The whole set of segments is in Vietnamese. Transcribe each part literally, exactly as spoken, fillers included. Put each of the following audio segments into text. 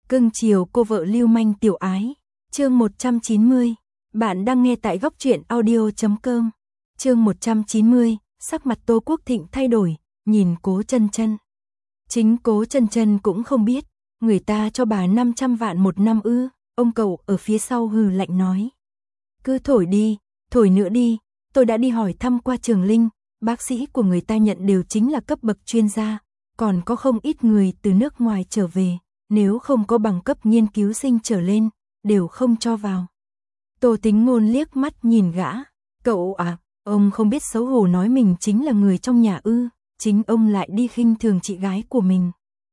Cưng chiều cô vợ lưu manh tiểu ái. Chương một trăm chín mươi. Bạn đang nghe tại góc truyện audio chấm com. Chương một trăm chín mươi. Sắc mặt Tô Quốc Thịnh thay đổi, nhìn Cố Chân Chân. Chính Cố Chân Chân cũng không biết, người ta cho bà năm trăm vạn một năm ư? Ông cậu ở phía sau hừ lạnh nói. Cứ thổi đi, thổi nữa đi, tôi đã đi hỏi thăm qua Trường Linh, bác sĩ của người ta nhận đều chính là cấp bậc chuyên gia, còn có không ít người từ nước ngoài trở về, nếu không có bằng cấp nghiên cứu sinh trở lên, đều không cho vào. Tô Tính Ngôn liếc mắt nhìn gã, cậu à, ông không biết xấu hổ nói mình chính là người trong nhà ư, chính ông lại đi khinh thường chị gái của mình.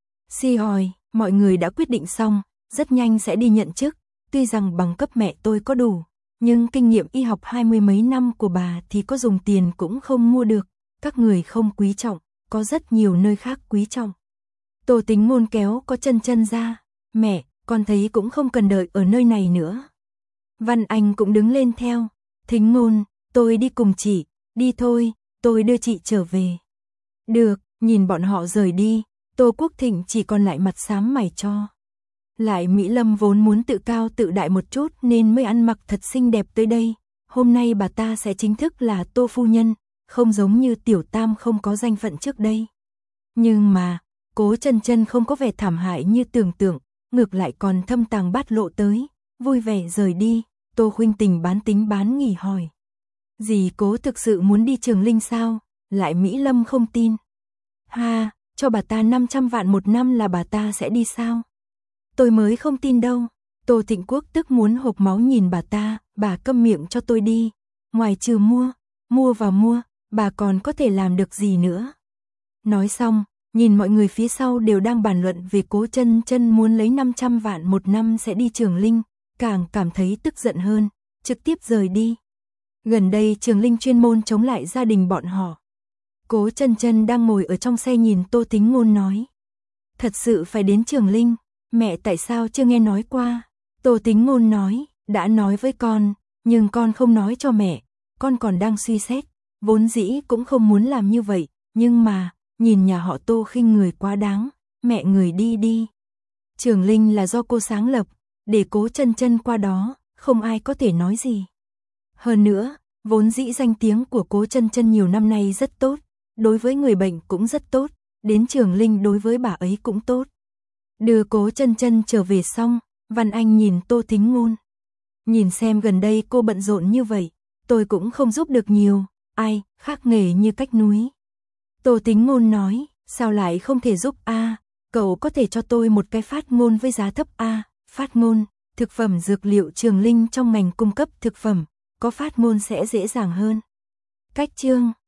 Si hỏi, mọi người đã quyết định xong, rất nhanh sẽ đi nhận chức, tuy rằng bằng cấp mẹ tôi có đủ, nhưng kinh nghiệm y học hai mươi mấy năm của bà thì có dùng tiền cũng không mua được, các người không quý trọng, có rất nhiều nơi khác quý trọng. Tô Tính Ngôn kéo có Chân Chân ra, mẹ, con thấy cũng không cần đợi ở nơi này nữa. Văn Anh cũng đứng lên theo, Thính Ngôn, tôi đi cùng chị, đi thôi, tôi đưa chị trở về. Được, nhìn bọn họ rời đi, Tô Quốc Thịnh chỉ còn lại mặt xám mày cho. Lại Mỹ Lâm vốn muốn tự cao tự đại một chút nên mới ăn mặc thật xinh đẹp tới đây, hôm nay bà ta sẽ chính thức là Tô phu nhân, không giống như Tiểu Tam không có danh phận trước đây. Nhưng mà, Cố Chân Chân không có vẻ thảm hại như tưởng tượng, ngược lại còn thâm tàng bát lộ tới, vui vẻ rời đi. Tô Khuynh Tình bán tính bán nghỉ hỏi. Dì Cố thực sự muốn đi Trường Linh sao? Lại Mỹ Lâm không tin. Ha, cho bà ta năm trăm vạn một năm là bà ta sẽ đi sao? Tôi mới không tin đâu. Tô Thịnh Quốc tức muốn hộc máu nhìn bà ta, bà câm miệng cho tôi đi. Ngoài trừ mua, mua và mua, bà còn có thể làm được gì nữa? Nói xong, nhìn mọi người phía sau đều đang bàn luận về Cố Chân Chân muốn lấy năm trăm vạn một năm sẽ đi Trường Linh, càng cảm thấy tức giận hơn, trực tiếp rời đi. Gần đây Trường Linh chuyên môn chống lại gia đình bọn họ. Cố Chân Chân đang ngồi ở trong xe nhìn Tô Tính Ngôn nói. Thật sự phải đến Trường Linh, mẹ tại sao chưa nghe nói qua? Tô Tính Ngôn nói, đã nói với con, nhưng con không nói cho mẹ, con còn đang suy xét, vốn dĩ cũng không muốn làm như vậy, nhưng mà, nhìn nhà họ Tô khinh người quá đáng, mẹ người đi đi. Trường Linh là do cô sáng lập, để Cố Chân Chân qua đó, không ai có thể nói gì. Hơn nữa, vốn dĩ danh tiếng của Cố Chân Chân nhiều năm nay rất tốt, đối với người bệnh cũng rất tốt, đến Trường Linh đối với bà ấy cũng tốt. Đưa Cố Chân Chân trở về xong, Văn Anh nhìn Tô Tính Ngôn. Nhìn xem gần đây cô bận rộn như vậy, tôi cũng không giúp được nhiều, ai, khác nghề như cách núi. Tô Tính Ngôn nói, sao lại không thể giúp a? À, cậu có thể cho tôi một cái phát ngôn với giá thấp a? À, phát ngôn, thực phẩm dược liệu Trường Linh trong ngành cung cấp thực phẩm, có phát ngôn sẽ dễ dàng hơn. Cách chương